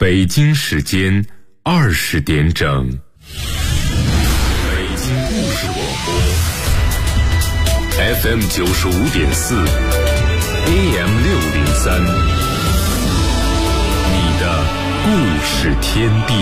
北京时间20点整，北京故事广播 FM 95.4 AM 603，你的故事天地。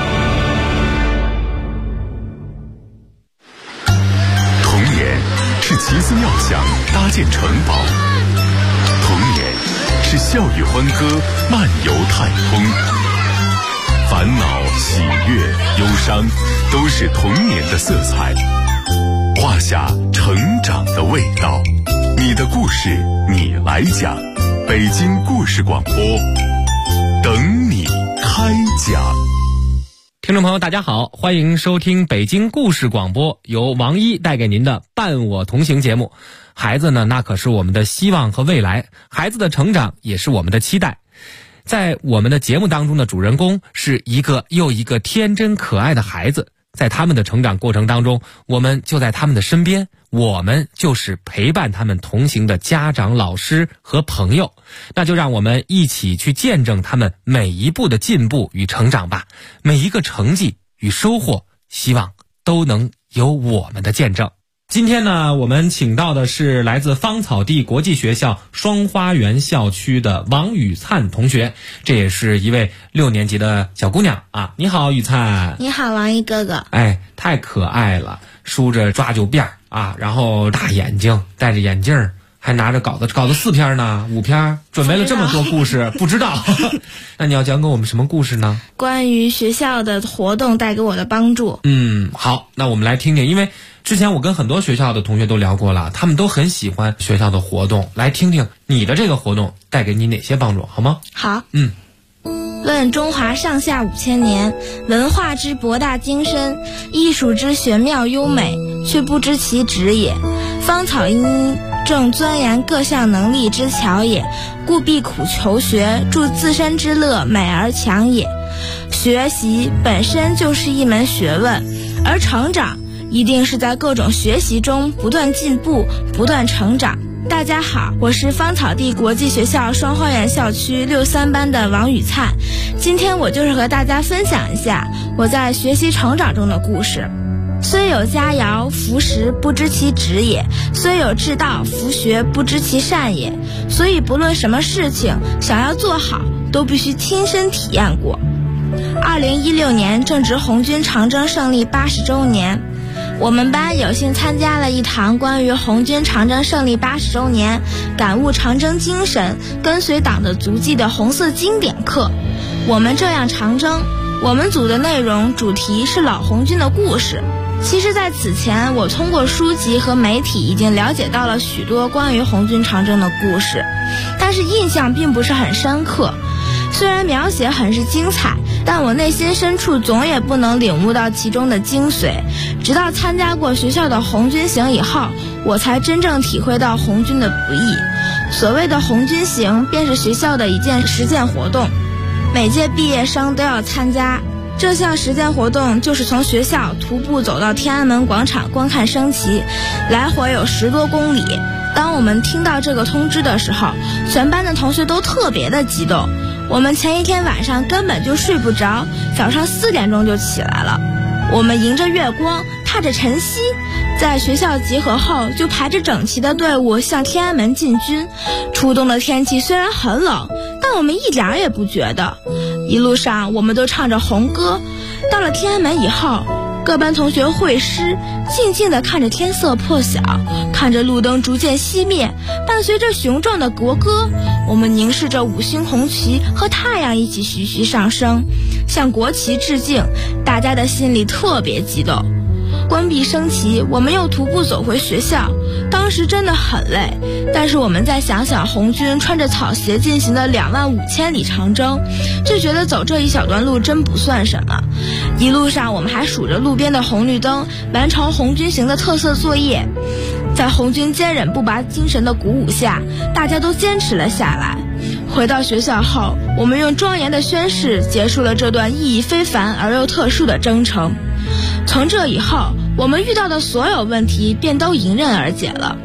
童年是奇思妙想搭建城堡，童年是笑语欢歌漫游太空，烦恼、喜悦、忧伤都是童年的色彩，画下成长的味道。你的故事你来讲，北京故事广播等你开讲。 听众朋友大家好，欢迎收听北京故事广播，由王一带给您的伴我同行节目。孩子呢，那可是我们的希望和未来，孩子的成长也是我们的期待。在我们的节目当中的主人公是一个又一个天真可爱的孩子，在他们的成长过程当中，我们就在他们的身边，我们就是陪伴他们同行的家长、老师和朋友。那就让我们一起去见证他们每一步的进步与成长吧，每一个成绩与收获，希望都能有我们的见证。今天呢，我们请到的是来自芳草地国际学校双花园校区的王雨灿同学，这也是一位6年级的小姑娘啊。你好，雨灿。 你好，王一哥哥。 哎，太可爱了，梳着抓鬄辫啊，然后大眼睛，戴着眼镜，还拿着稿子4篇呢，5篇，准备了这么多故事，不知道。那你要讲给我们什么故事呢？ 关于学校的活动带给我的帮助。 好，那我们来听听，因为之前我跟很多学校的同学都聊过了，他们都很喜欢学校的活动，来听听你的这个活动带给你哪些帮助，好吗？ 好。论中华上下5000年，文化之博大精深，艺术之玄妙优美，却不知其旨也。芳草因正钻研各项能力之巧也，故必苦求学，助自身之乐美而强也。学习本身就是一门学问，而成长一定是在各种学习中不断进步，不断成长。大家好，我是芳草地国际学校双花园校区63班的王雨灿。今天我就是和大家分享一下我在学习成长中的故事。虽有佳肴，服食不知其旨也；虽有至道，服学不知其善也。所以不论什么事情，想要做好，都必须亲身体验过。2016年正值红军长征胜利80周年，我们班有幸参加了一堂关于红军长征胜利80周年，感悟长征精神，跟随党的足迹的红色经典课。我们这样长征，我们组的内容主题是老红军的故事。其实在此前，我通过书籍和媒体已经了解到了许多关于红军长征的故事，但是印象并不是很深刻。虽然描写很是精彩，但我内心深处总也不能领悟到其中的精髓。直到参加过学校的红军行以后，我才真正体会到红军的不易。所谓的红军行，便是学校的一件实践活动，每届毕业生都要参加。这项实践活动就是从学校徒步走到天安门广场观看升旗，来回有10多公里。当我们听到这个通知的时候，全班的同学都特别的激动。我们前一天晚上根本就睡不着，早上4点钟就起来了。我们迎着月光，踏着晨曦，在学校集合后就排着整齐的队伍向天安门进军。初冬的天气虽然很冷，但我们一点也不觉得。一路上我们都唱着红歌。到了天安门以后，各班同学会师，静静地看着天色破晓，看着路灯逐渐熄灭，伴随着雄壮的国歌，我们凝视着5星红旗和太阳一起徐徐上升，向国旗致敬。大家的心里特别激动。关闭升旗，我们又徒步走回学校。当时真的很累，但是我们再想想红军穿着草鞋进行的25000里长征，就觉得走这一小段路真不算什么。一路上我们还数着路边的红绿灯，完成红军行的特色作业。在红军坚忍不拔精神的鼓舞下，大家都坚持了下来。回到学校后，我们用庄严的宣誓结束了这段意义非凡而又特殊的征程。从这以后，我们遇到的所有问题便都迎刃而解了。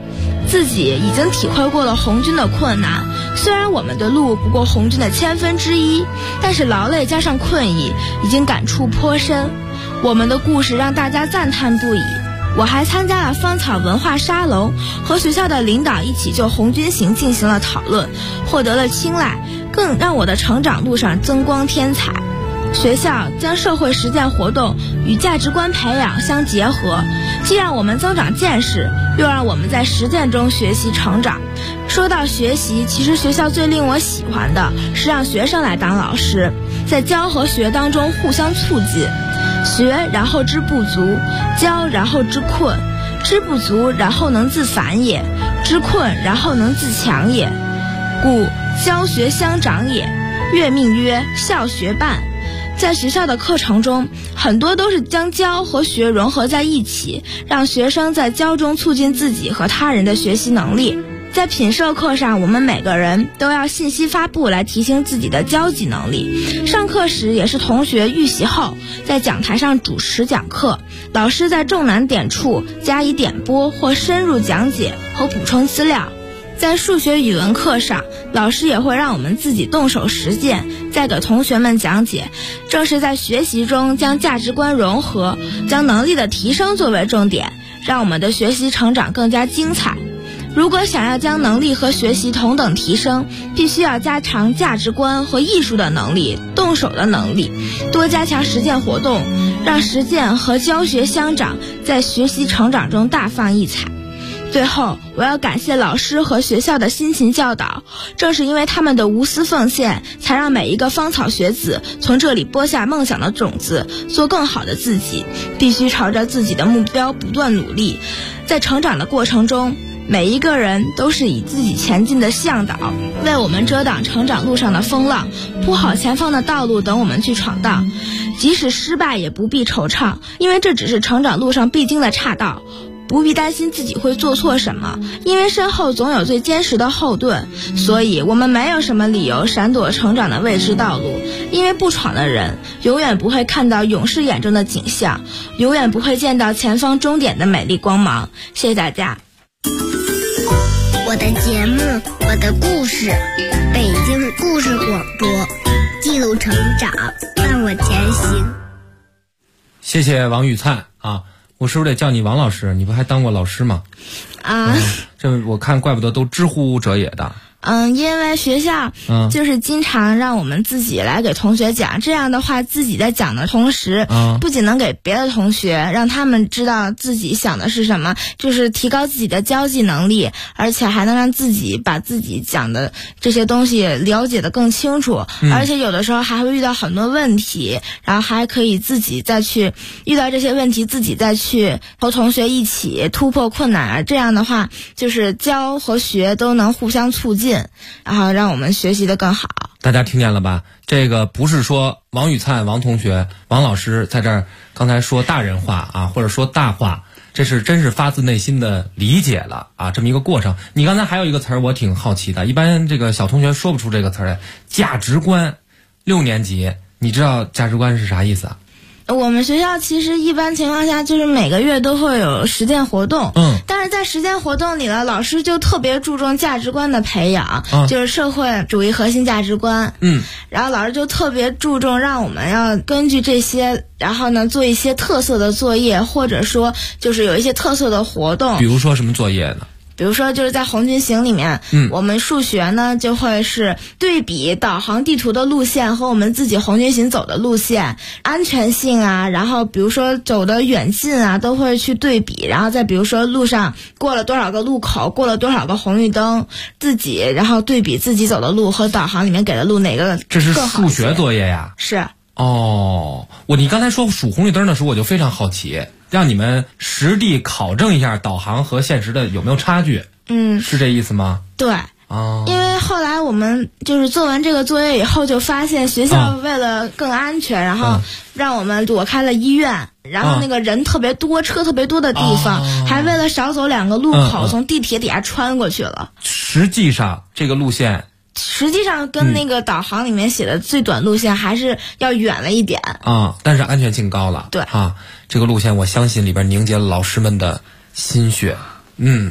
自己已经体会过了红军的困难。虽然我们的路不过红军的1/1000，但是劳累加上困意，已经感触颇深。我们的故事让大家赞叹不已。我还参加了芳草文化沙龙，和学校的领导一起就红军行进行了讨论，获得了青睐，更让我的成长路上增光添彩。学校将社会实践活动与价值观培养相结合，既让我们增长见识，又让我们在实践中学习成长。说到学习，其实学校最令我喜欢的是让学生来当老师，在教和学当中互相促进。学然后知不足，教然后知困，知不足然后能自反也，知困然后能自强也。故教学相长也，月命曰校学伴。在学校的课程中，很多都是将教和学融合在一起，让学生在教中促进自己和他人的学习能力。在品社课上，我们每个人都要信息发布来提升自己的交际能力。上课时也是同学预习后在讲台上主持讲课，老师在重难点处加以点拨或深入讲解和补充资料。在数学语文课上，老师也会让我们自己动手实践，再给同学们讲解。正是在学习中将价值观融合，将能力的提升作为重点，让我们的学习成长更加精彩。如果想要将能力和学习同等提升，必须要加强价值观和艺术的能力、动手的能力，多加强实践活动，让实践和教学相长，在学习成长中大放异彩。最后，我要感谢老师和学校的辛勤教导，正是因为他们的无私奉献，才让每一个芳草学子从这里播下梦想的种子，做更好的自己，必须朝着自己的目标不断努力。在成长的过程中，每一个人都是以自己前进的向导，为我们遮挡成长路上的风浪，铺好前方的道路等我们去闯荡。即使失败也不必惆怅，因为这只是成长路上必经的岔道。不必担心自己会做错什么，因为身后总有最坚实的后盾。所以我们没有什么理由闪躲成长的未知道路，因为不闯的人永远不会看到勇士眼中的景象，永远不会见到前方终点的美丽光芒。谢谢大家。 我的节目，我的故事，北京故事广播，记录成长，伴我前行。 谢谢王宇灿啊！我是不是得叫你王老师？你不还当过老师吗？这我看怪不得都知乎者也的。 因为学校就是经常让我们自己来给同学讲，这样的话自己在讲的同时，不仅能给别的同学让他们知道自己想的是什么，就是提高自己的交际能力，而且还能让自己把自己讲的这些东西了解得更清楚，而且有的时候还会遇到很多问题，然后还可以自己再去遇到这些问题，自己再去和同学一起突破困难，这样的话就是教和学都能互相促进，然后让我们学习得更好。 大家听见了吧？这个不是说王宇灿、王同学、王老师在这儿刚才说大人话啊，或者说大话，这是真是发自内心的理解了啊，这么一个过程。你刚才还有一个词儿我挺好奇的，一般这个小同学说不出这个词儿来，价值观。6年级，你知道价值观是啥意思啊？ 我们学校其实一般情况下就是每个月都会有实践活动，但是在实践活动里呢，老师就特别注重价值观的培养，就是社会主义核心价值观，然后老师就特别注重让我们要根据这些，然后呢做一些特色的作业，或者说就是有一些特色的活动。 比如说什么作业呢？ 比如说就是在红军行里面，我们数学呢就会是对比导航地图的路线和我们自己红军行走的路线，安全性啊，然后比如说走的远近啊都会去对比，然后再比如说路上过了多少个路口，过了多少个红绿灯，自己然后对比自己走的路和导航里面给的路哪个更好。 这是数学作业呀？ 是。 你刚才说数红绿灯的时候我就非常好奇，让你们实地考证一下导航和现实的有没有差距。是这意思吗？ 对。因为后来我们就是做完这个作业以后，就发现学校为了更安全，然后让我们躲开了医院，然后那个人特别多、车特别多的地方，还为了少走2个路口，从地铁底下穿过去了。 实际上这个路线跟那个导航里面写的最短路线还是要远了一点但是安全性高了。 对这个路线我相信里边凝结了老师们的心血。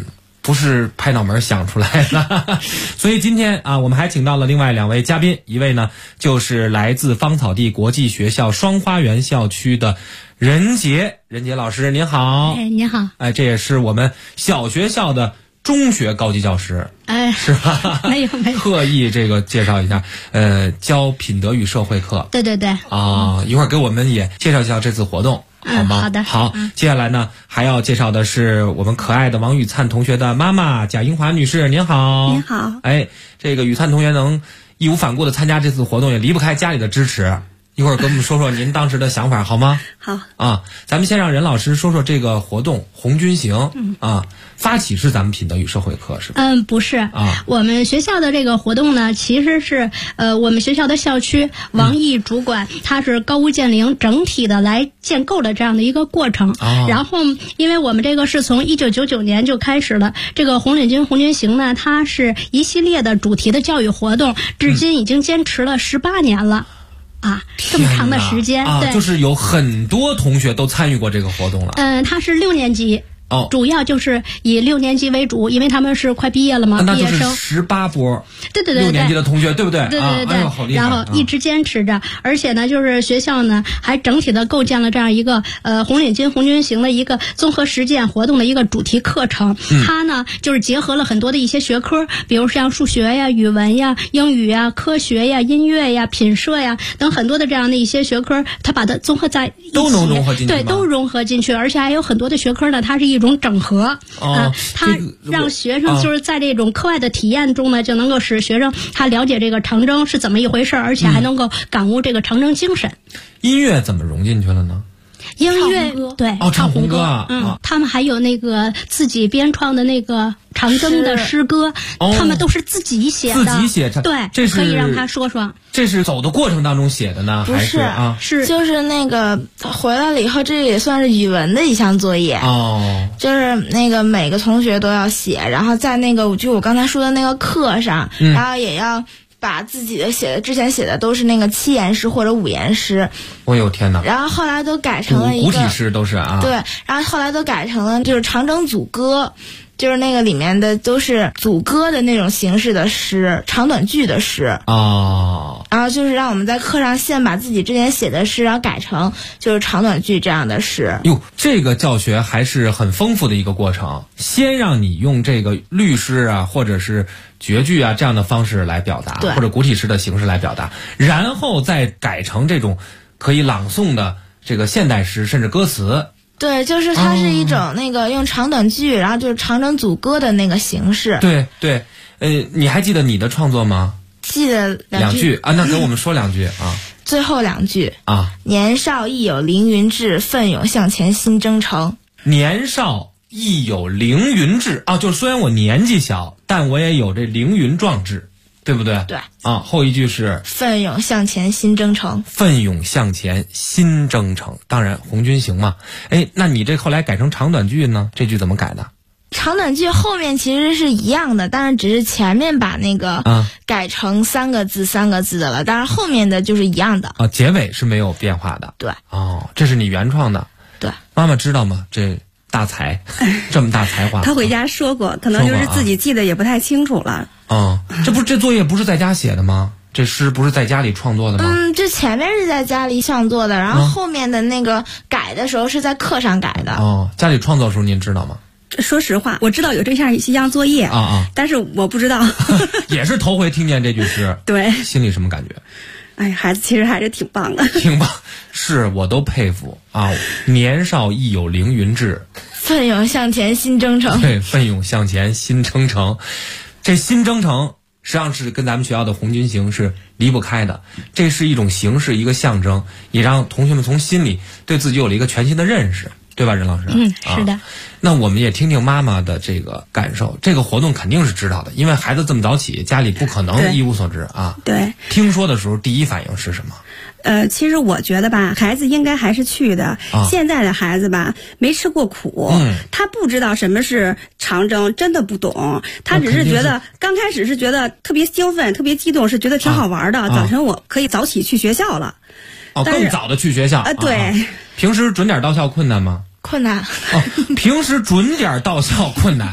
不是拍脑门想出来的。所以今天啊，我们还请到了另外2位嘉宾，一位呢就是来自芳草地国际学校双花园校区的任杰老师，您好。 哎，您好。 哎，这也是我们小学校的中学高级教师， 哎， 是吧？ 没有。 特意这个介绍一下，教品德与社会课。 对啊，一会儿给我们也介绍一下这次活动。好吗？ 好的。 好，接下来呢还要介绍的是我们可爱的王雨灿同学的妈妈贾英华女士，您好。 您好。 哎，这个雨灿同学能义无反顾的参加这次活动，也离不开家里的支持。一会儿跟我们说说您当时的想法好吗？ 好啊，咱们先让任老师说说这个活动红军行。发起是咱们品德与社会课是吧？ 不是啊， 我们学校的这个活动呢，其实是我们学校的校区王毅主管，他是高屋建瓴，整体的来建构了这样的一个过程。然后，因为我们这个是从1999年就开始了，这个红领巾红军行呢，它是一系列的主题的教育活动，至今已经坚持了18年了。这么长的时间，对， 就是有很多同学都参与过这个活动了。 他是6年级。主要就是以6年级为主，因为他们是快毕业了嘛， 那毕业生 18波， 对 6年级的同学，对不对？ 对， 哎呦，好厉害！ 然后一直坚持着，而且呢，就是学校呢还整体的构建了这样一个红领巾红军行的一个综合实践活动的一个主题课程。它呢就是结合了很多的一些学科，比如像数学呀、语文呀、英语呀、科学呀、音乐呀、品社呀等很多的这样的一些学科，它把它综合在一起， 都能融合进去。 对，都融合进去，而且还有很多的学科呢，它是一种整合。它让学生就是在这种课外的体验中呢，就能够使学生他了解这个长征是怎么一回事，而且还能够感悟这个长征精神。 音乐怎么融进去了呢？ 音乐对， 唱红歌啊。 他们还有那个自己编创的那个长征的诗歌，他们都是自己写的。 自己写的。 对， 这是可以让他说说。 这是走的过程当中写的呢，还是啊？ 是就是那个回来了以后，这也算是语文的一项作业。就是那个每个同学都要写，然后在那个就我刚才说的那个课上，然后也要把自己的之前写的都是那个7言诗或者5言诗。 我有天哪！ 然后后来都改成了一个古体诗都是啊。 对，然后后来都改成了就是长征组歌。就是那个里面的都是组歌的那种形式的诗，长短句的诗。然后就是让我们在课上先把自己之前写的诗，然后改成就是长短句这样的诗。 哟，这个教学还是很丰富的一个过程。先让你用这个律诗啊，或者是绝句啊这样的方式来表达，或者古体诗的形式来表达，然后再改成这种可以朗诵的这个现代诗，甚至歌词。 对，就是它是一种那个用长短句，然后就是长征组歌的那个形式。 对，你还记得你的创作吗？ 记得 2句啊，那给我们说2句啊。 最后2句啊， 年少亦有凌云志，奋勇向前新征程。 年少亦有凌云志啊，就是虽然我年纪小，但我也有这凌云壮志。对不对？ 对啊，后一句是奋勇向前新征程。 奋勇向前新征程，当然红军行嘛。哎，那你这后来改成长短句呢？这句怎么改的？ 长短句后面其实是一样的，但是只是前面把那个改成3个字3个字的了，但是后面的就是一样的啊，结尾是没有变化的。 对， 这是你原创的。 对， 妈妈知道吗？这大才，这么大才华。 他回家说过，可能就是自己记得也不太清楚了。 这作业不是在家写的吗？这诗不是在家里创作的吗？ 这前面是在家里创作的，然后后面的那个改的时候是在课上改的。 家里创作的时候您知道吗？ 说实话，我知道有这项作业但是我不知道。 也是头回听见这句诗， 对， 心里什么感觉？ 哎，孩子其实还是挺棒的， 挺棒，是我都佩服啊！年少亦有凌云志， 奋勇向前新征程。 对，奋勇向前新征程，这新征程实际上是跟咱们学校的红军行是离不开的，这是一种形式，一个象征，也让同学们从心里对自己有了一个全新的认识。对吧，任老师？ 是的。 那我们也听听妈妈的这个感受。这个活动肯定是知道的，因为孩子这么早起，家里不可能一无所知啊。 对。 听说的时候，第一反应是什么？ 其实我觉得吧，孩子应该还是去的。现在的孩子吧，没吃过苦，他不知道什么是长征，真的不懂。他只是觉得刚开始是觉得特别兴奋、特别激动，是觉得挺好玩的。早晨我可以早起去学校了。 更早的去学校。 对。 平时准点到校困难吗？ 困难。 平时准点到校困难。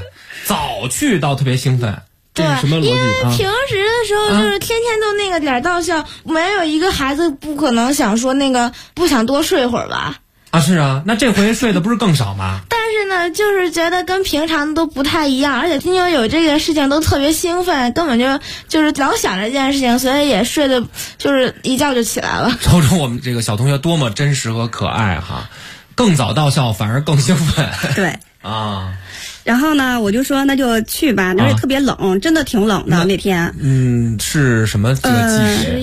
早去倒特别兴奋。 对， 什么逻辑？ 因为平时的时候就是天天都那个点到校，没有一个孩子不可能想说那个不想多睡会儿吧？ 啊，是啊，那这回睡的不是更少吗？ 但是呢，就是觉得跟平常都不太一样，而且听说有这件事情都特别兴奋，根本就是老想着这件事情，所以也睡的就是一觉就起来了。 瞅瞅我们这个小同学多么真实和可爱哈，更早到校反而更兴奋。 对啊。 然后呢，我就说那就去吧，那特别冷，真的挺冷的那天。 是什么这个季节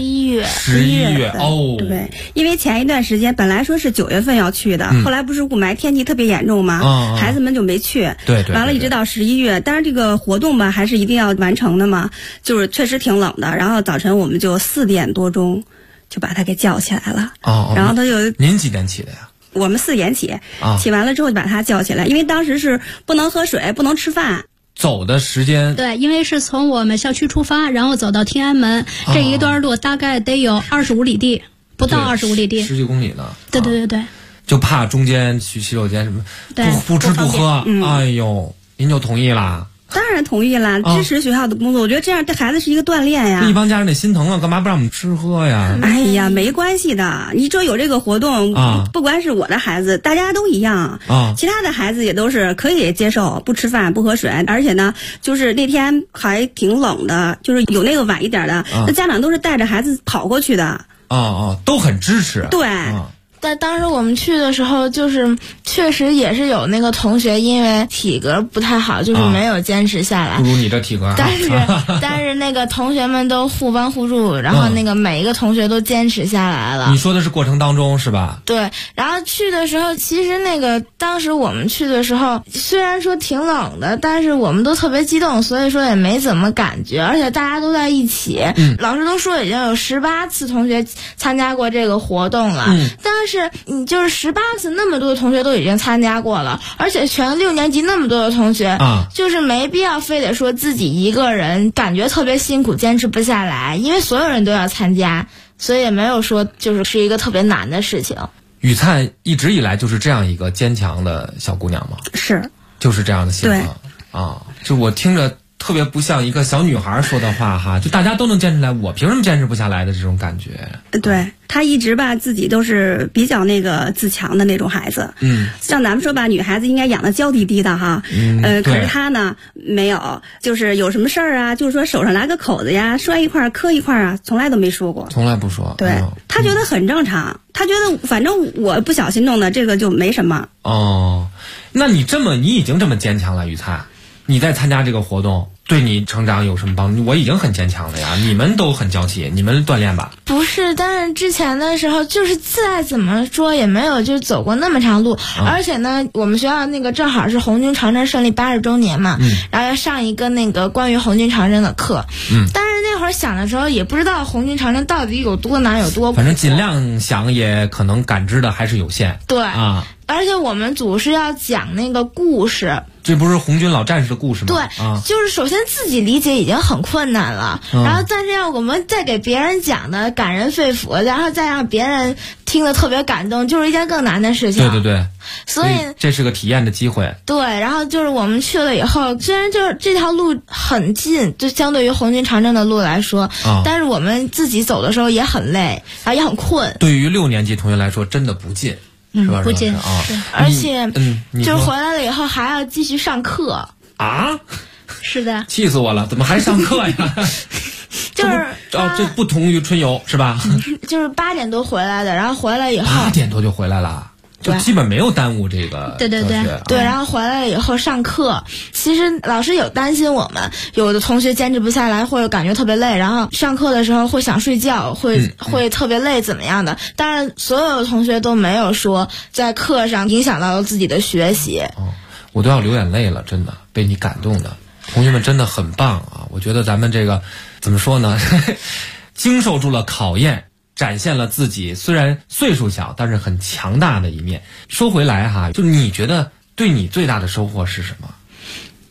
？11月哦。 对，因为前一段时间本来说是9月份要去的，后来不是雾霾天气特别严重吗？孩子们就没去。 对。 完了，一直到11月，但是这个活动吧，还是一定要完成的嘛，就是确实挺冷的。然后早晨我们就4点多钟就把他给叫起来了。然后他就您几点起的呀？ 我们4点起，起完了之后就把他叫起来，因为当时是不能喝水，不能吃饭。 走的时间对，因为是从我们校区出发，然后走到天安门，这一段路大概得有25里地，不到25里地，10 几公里呢。 对， 就怕中间去洗手间什么不吃不喝，哎呦，您就同意啦？ 当然同意啦，支持学校的工作，我觉得这样对孩子是一个锻炼呀。 一帮家长得心疼啊，干嘛不让我们吃喝呀？ 哎呀，没关系的，你说有这个活动，不管是我的孩子，大家都一样其他的孩子也都是可以接受不吃饭不喝水，而且呢，就是那天还挺冷的，就是有那个晚一点的，那家长都是带着孩子跑过去的。 都很支持。 对。 但当时我们去的时候，就是确实也是有那个同学因为体格不太好，就是没有坚持下来。 不如你的体格好。 但是那个同学们都互帮互助，然后那个每一个同学都坚持下来了。 你说的是过程当中是吧？ 对，然后去的时候，其实那个当时我们去的时候，虽然说挺冷的，但是我们都特别激动，所以说也没怎么感觉，而且大家都在一起。老师都说已经有18次同学参加过这个活动了。但是你就是18次那么多的同学都已经参加过了，而且全6年级那么多的同学就是没必要非得说自己一个人感觉特别辛苦坚持不下来，因为所有人都要参加，所以也没有说是一个特别难的事情。 雨灿一直以来就是这样一个坚强的小姑娘吗？ 是， 就是这样的性格就我听着特别不像一个小女孩说的话哈，就大家都能坚持来，我凭什么坚持不下来的这种感觉。 对，她一直吧自己都是比较那个自强的那种孩子。像咱们说吧，女孩子应该养得娇滴滴的哈。可是她呢没有，就是有什么事儿啊，就是说手上拿个口子呀，摔一块磕一块啊，从来都没说过。 从来不说。 对，她觉得很正常，她觉得反正我不小心弄的这个就没什么。 那你已经这么坚强了，雨灿。你在参加这个活动对你成长有什么帮助？我已经很坚强了呀，你们都很娇气，你们锻炼吧。 不是，但是之前的时候就是再怎么说也没有就走过那么长路，而且呢我们学校那个正好是红军长征胜利80周年嘛，然后要上一个那个关于红军长征的课，但是那会儿想的时候也不知道红军长征到底有多难有多苦， 反正尽量想也可能感知的还是有限。 对而且我们组是要讲那个故事， 这不是红军老战士的故事吗？ 对，就是首先自己理解已经很困难了，然后再这样我们再给别人讲的感人肺腑，然后再让别人听得特别感动，就是一件更难的事情。 对， 所以这是个体验的机会。 对，然后就是我们去了以后，虽然就是这条路很近，就相对于红军长征的路来说，但是我们自己走的时候也很累，然后也很困。 对于6年级同学来说，真的不近。是吧？ 不近而且就是回来了以后还要继续上课是的， 气死我了，怎么还上课呀？ 就是这不同于春游是吧？ 就是8点多回来的，然后回来以后 8点多就回来了。就基本没有耽误这个对， 然后回来了以后上课，其实老师有担心我们，有的同学坚持不下来，或者感觉特别累，然后上课的时候会想睡觉，会特别累怎么样的，但是所有的同学都没有说在课上影响到自己的学习。 我都要流眼泪了，真的被你感动的，同学们真的很棒啊！我觉得咱们这个怎么说呢，经受住了考验，展现了自己虽然岁数小但是很强大的一面。说回来哈，就你觉得对你最大的收获是什么？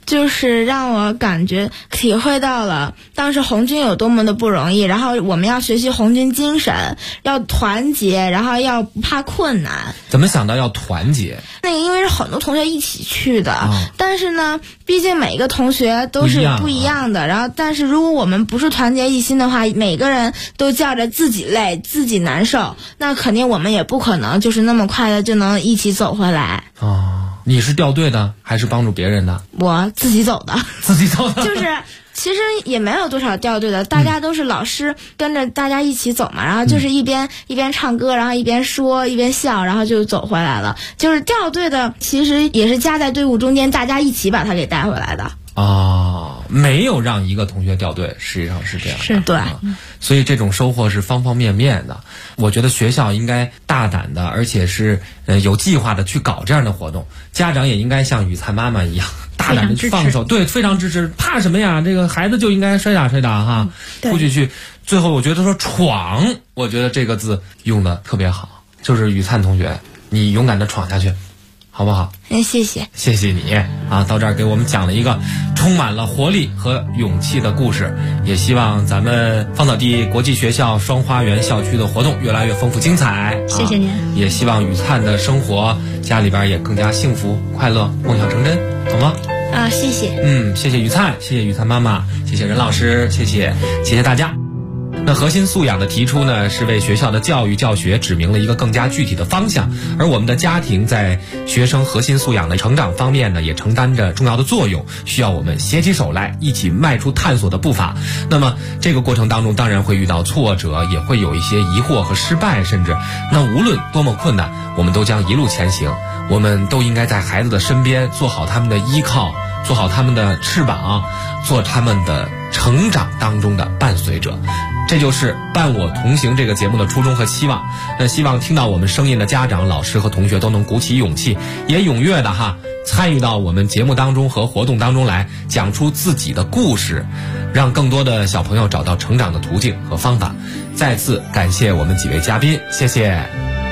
就是让我感觉体会到了当时红军有多么的不容易，然后我们要学习红军精神，要团结，然后要不怕困难。 怎么想到要团结？ 那个因为是很多同学一起去的，但是呢，毕竟每个同学都是不一样的。然后，但是如果我们不是团结一心的话，每个人都叫着自己累、自己难受，那肯定我们也不可能就是那么快的就能一起走回来。 你是掉队的还是帮助别人的？ 我自己走的。 自己走的。 就是其实也没有多少掉队的，大家都是老师跟着大家一起走嘛，然后就是一边唱歌，然后一边说一边笑，然后就走回来了。就是掉队的其实也是夹在队伍中间，大家一起把他给带回来的。 没有让一个同学掉队，实际上是这样的。 是对。 所以这种收获是方方面面的。我觉得学校应该大胆的，而且是有计划的去搞这样的活动。家长也应该像雨灿妈妈一样，大胆的去放手，对，非常支持。怕什么呀？这个孩子就应该摔打哈，出去。最后我觉得说闯，我觉得这个字用的特别好，就是雨灿同学，你勇敢的闯下去。好不好？ 谢谢你啊！到这儿给我们讲了一个充满了活力和勇气的故事，也希望咱们芳草地国际学校双花园校区的活动越来越丰富精彩。 谢谢您。 也希望雨灿的生活家里边也更加幸福快乐，梦想成真，好吗？ 谢谢。 谢谢雨灿，谢谢雨灿妈妈，谢谢任老师，谢谢大家。那核心素养的提出呢，是为学校的教育教学指明了一个更加具体的方向，而我们的家庭在学生核心素养的成长方面呢，也承担着重要的作用，需要我们携起手来，一起迈出探索的步伐。那么这个过程当中当然会遇到挫折，也会有一些疑惑和失败，甚至那无论多么困难，我们都将一路前行。我们都应该在孩子的身边，做好他们的依靠，做好他们的翅膀，做他们的成长当中的伴随者。这就是伴我同行这个节目的初衷和期望。那希望听到我们声音的家长、老师和同学都能鼓起勇气，也踊跃的参与到我们节目当中和活动当中来，讲出自己的故事，让更多的小朋友找到成长的途径和方法。再次感谢我们几位嘉宾，谢谢。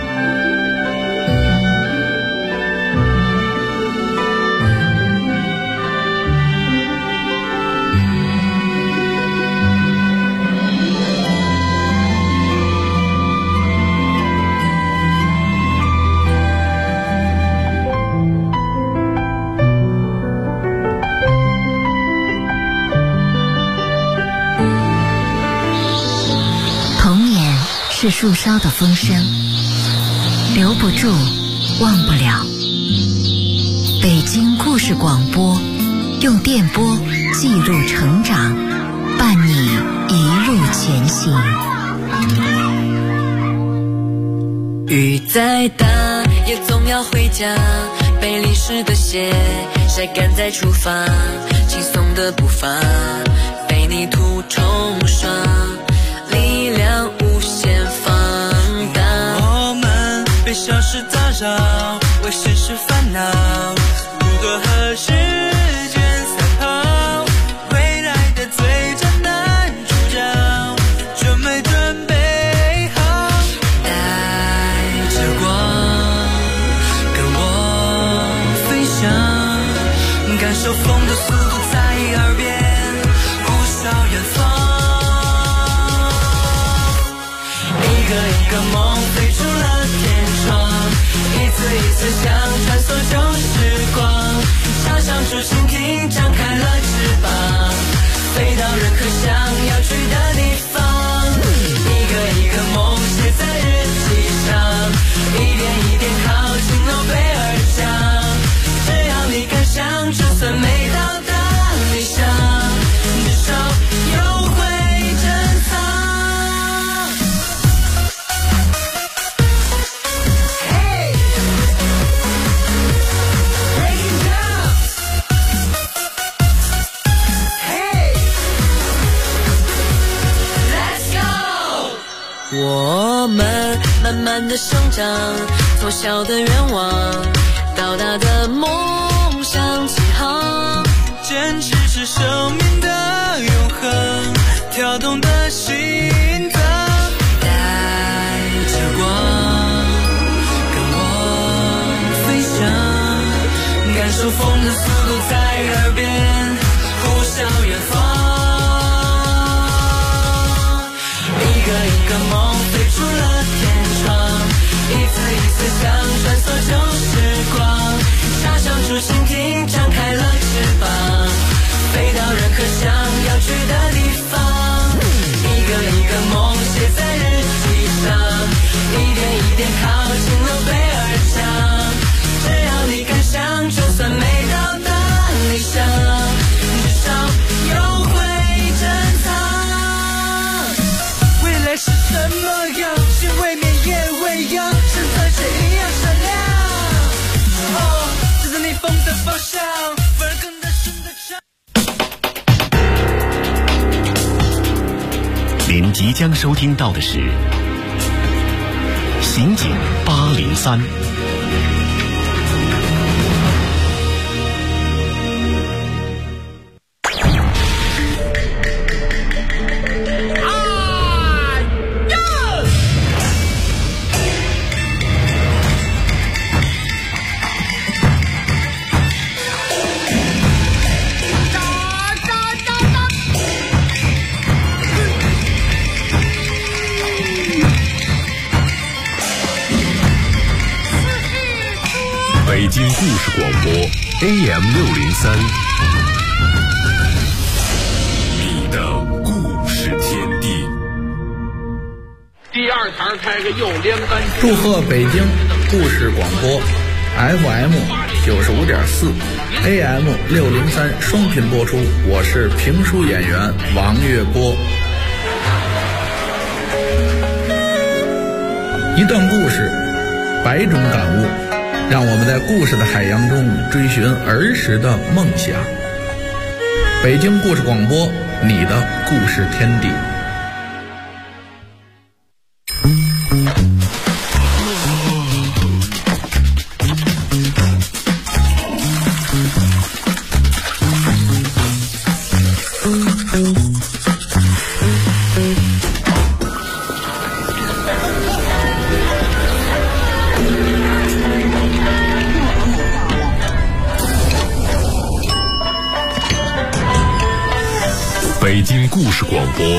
是树梢的风声，留不住，忘不了。北京故事广播，用电波记录成长，伴你一路前行。 雨再大也总要回家，被淋湿的鞋晒干再出发，轻松的步伐被泥土冲刷，力量无限放大。我们被小事打扰，为世事烦恼，如何和时间赛跑？未来的最佳男主角，准没准备好？带着光跟我飞翔，感受风的速度在耳边呼啸远方。一个一个梦飞出了天窗，一次一次想穿梭旧时光，想象出蜻蜓张开了翅膀，飞到任何想要去的地方。一个一个梦写在日记上，一点一点靠近诺贝尔奖。只要你敢想，就算没到达理想，至少有会珍藏。我们慢慢的生长，从小的愿望到大的梦想起航，坚持是生命的永恒，跳动的心脏。带着光跟我飞翔，感受风的速度在耳边您即将收听到的是《刑警803》。北京故事广播 AM603， 你的故事天地。 第二堂开个右连杆。 祝贺北京故事广播 FM 95.4 AM 603双频播出，我是评书演员王月波。一段故事，百种感悟，让我们在故事的海洋中追寻儿时的梦想。北京故事广播，你的故事天地。 北京故事广播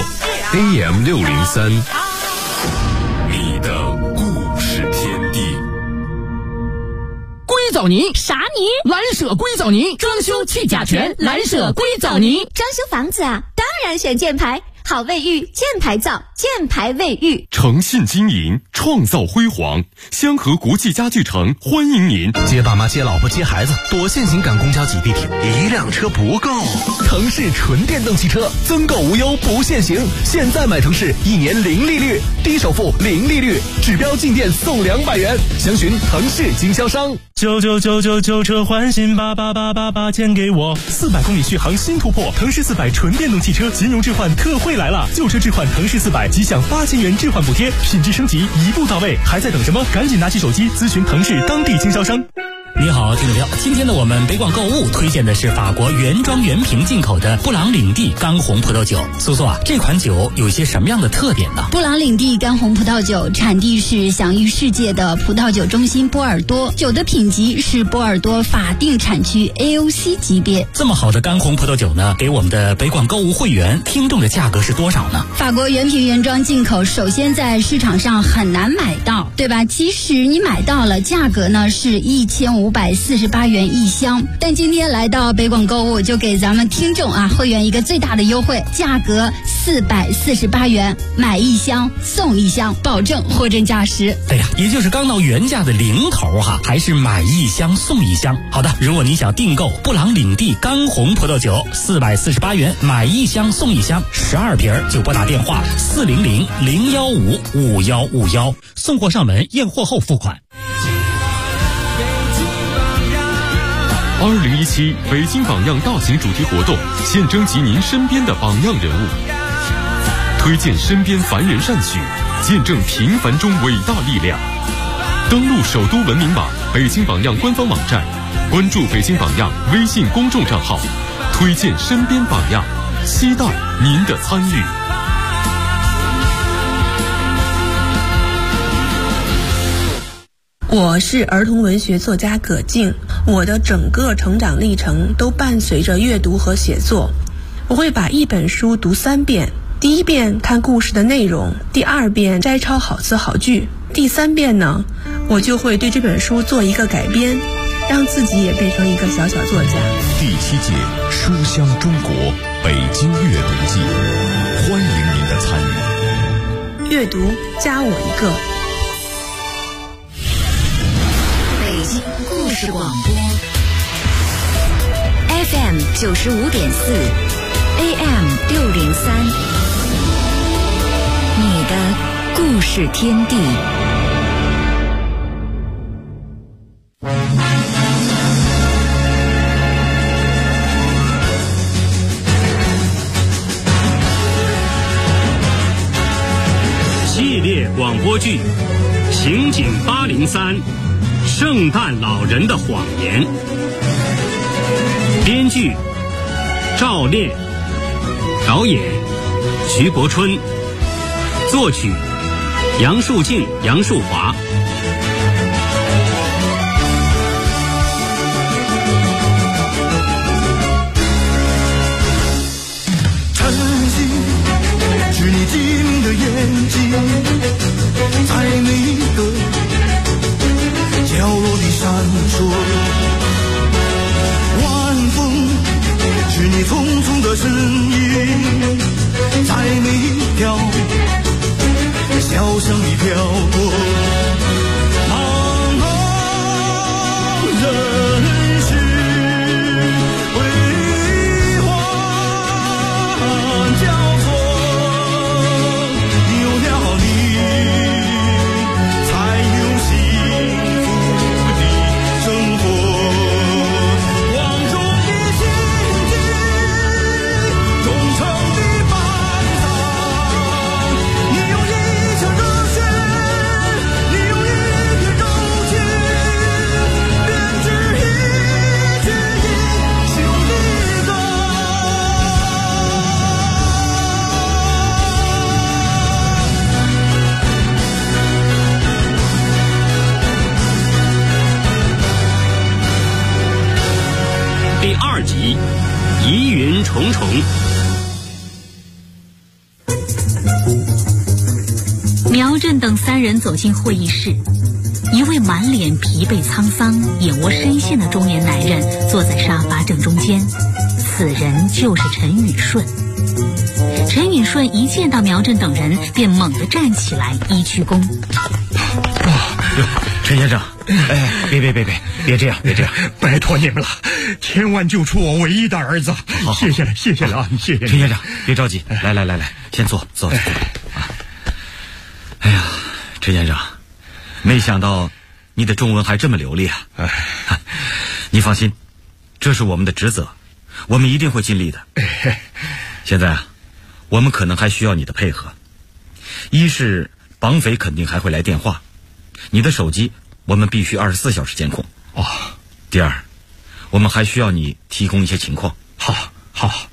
AM603， 你的故事天地。 硅藻泥啥泥？ 蓝舍硅藻泥，装修去甲醛，蓝舍硅藻泥。 装修房子啊，当然选箭牌，好卫浴，箭牌造，箭牌卫浴。 诚信经营，创造辉煌。香河国际家具城欢迎您。 接爸妈接老婆接孩子，多限行赶公交挤地铁，一辆车不够。腾势纯电动汽车增购无忧不限行，现在买腾势1年0利率，低首付0利率，指标进店送200元。详询腾势经销商。 99999车换新8888钱给我。400公里续航新突破，腾势400纯电动汽车金融置换特惠来了，旧车置换腾势400即享8000元置换补贴，品质升级一步到位，还在等什么？赶紧拿起手机咨询腾势当地经销商。 你好，听众朋友，今天呢，我们北广购物推荐的是法国原装原瓶进口的布朗领地干红葡萄酒。苏苏啊，这款酒有一些什么样的特点呢？ 布朗领地干红葡萄酒产地是享誉世界的葡萄酒中心波尔多，酒的品级是波尔多法定产区 AOC 级别。 这么好的干红葡萄酒呢，给我们的北广购物会员听众的价格是多少呢？ 法国原瓶原装进口，首先在市场上很难买到，对吧？即使你买到了，价格呢是1548元一箱，但今天来到北广购物，就给咱们听众啊会员一个最大的优惠，价格448元，买一箱送一箱，保证货真价实。 哎呀，也就是刚到原价的零头哈，还是买一箱送一箱。好的，如果你想订购布朗领地干红葡萄酒，448元，买一箱送一箱，12瓶就拨打电话400-015-5151，送货上门，验货后付款。 2017北京榜样大型主题活动，现征集您身边的榜样人物，推荐身边凡人善举，见证平凡中伟大力量。登录首都文明网北京榜样官方网站，关注北京榜样微信公众账号，推荐身边榜样，期待您的参与。 我是儿童文学作家葛静，我的整个成长历程都伴随着阅读和写作。我会把一本书读3遍，第1遍看故事的内容，第2遍摘抄好词好句，第3遍呢，我就会对这本书做一个改编，让自己也变成一个小小作家。 第7届书香中国北京阅读季，欢迎您的参与。 阅读加我一个。 北京故事广播 FM 95.4 AM 603，你的故事天地。 广播剧《刑警803：圣诞老人的谎言》，编剧赵烈，导演徐国春，作曲杨树静、杨树华。 是你精明的眼睛，在每个角落里闪烁。晚风是你匆匆的身影，在每一条小巷里飘过。茫茫人世辉煌交错。 第2集，疑云重重。 苗振等3人走进会议室，一位满脸疲惫沧桑、眼窝深陷的中年男人坐在沙发正中间，此人就是陈允顺。陈允顺一见到苗振等人，便猛地站起来，一鞠躬。 陈先生，别这样， 拜托你们了，千万救出我唯一的儿子。 好， 谢谢了啊，谢谢陈先生，别着急，来，先坐。哎呀，陈先生，没想到你的中文还这么流利啊！你放心，这是我们的职责，我们一定会尽力的。现在啊，我们可能还需要你的配合。一是绑匪肯定还会来电话，你的手机我们必须24小时监控。第二，我们还需要你提供一些情况。 好。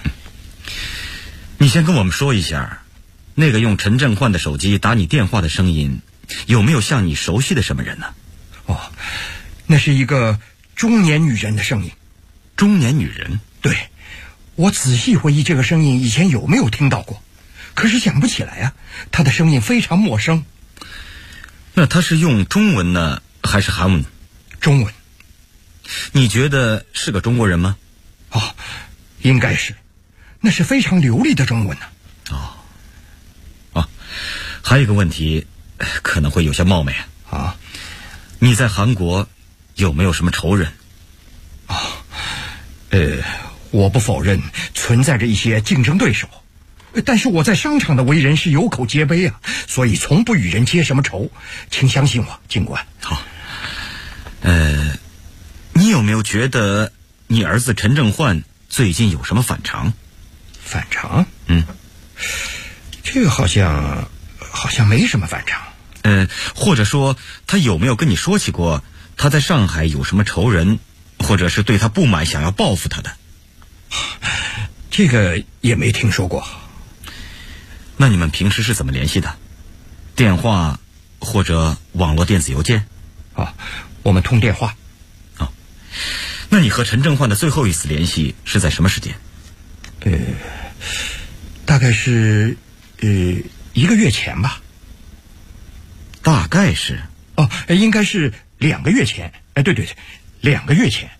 你先跟我们说一下，那个用陈振焕的手机打你电话的声音，有没有像你熟悉的什么人呢？ 那是一个中年女人的声音。 中年女人？ 对，我仔细回忆这个声音以前有没有听到过，可是想不起来啊，她的声音非常陌生。 那她是用中文呢，还是韩文？ 中文。 你觉得是个中国人吗？ 应该是，那是非常流利的中文呢。 还有一个问题，可能会有些冒昧啊。你在韩国有没有什么仇人？ 我不否认存在着一些竞争对手，但是我在商场的为人是有口皆碑啊，所以从不与人结什么仇，请相信我，警官。 好。你有没有觉得你儿子陈振焕最近有什么反常？ 反常？这个好像没什么反常。 或者说他有没有跟你说起过他在上海有什么仇人，或者是对他不满想要报复他的？ 这个也没听说过。 那你们平时是怎么联系的？电话或者网络电子邮件？ 我们通电话。 那你和陈振焕的最后一次联系是在什么时间？ 大概是1个月前吧。 大概是？ 应该是2个月前。对，2个月前。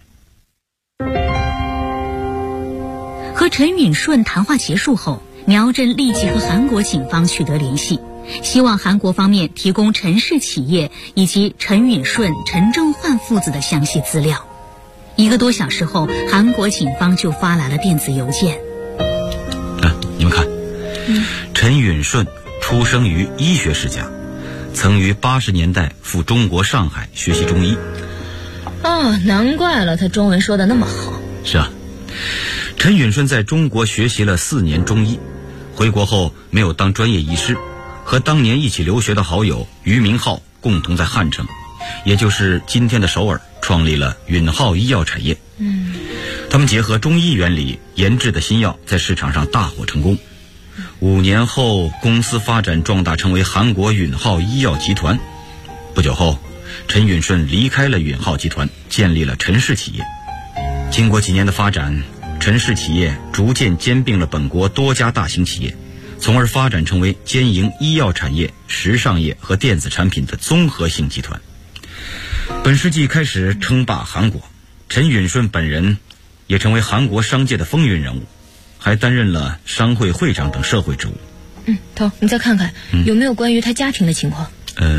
和陈允顺谈话结束后，苗振立即和韩国警方取得联系，希望韩国方面提供陈氏企业以及陈允顺、陈振焕父子的详细资料。1个多小时后，韩国警方就发来了电子邮件。 你们看，陈允顺出生于医学世家，曾于80年代赴中国上海学习中医。 难怪了，他中文说的那么好。 是啊，陈允顺在中国学习了4年中医，回国后没有当专业医师， 和当年一起留学的好友俞明浩共同在汉城，也就是今天的首尔，创立了允浩医药产业。他们结合中医原理研制的新药在市场上大获成功。5年后，公司发展壮大，成为韩国允浩医药集团。不久后，陈允顺离开了允浩集团，建立了陈氏企业。经过几年的发展，陈氏企业逐渐兼并了本国多家大型企业，从而发展成为兼营医药产业、时尚业和电子产品的综合性集团。本世纪开始称霸韩国，陈允顺本人也成为韩国商界的风云人物，还担任了商会会长等社会职务。 头，你再看看有没有关于他家庭的情况。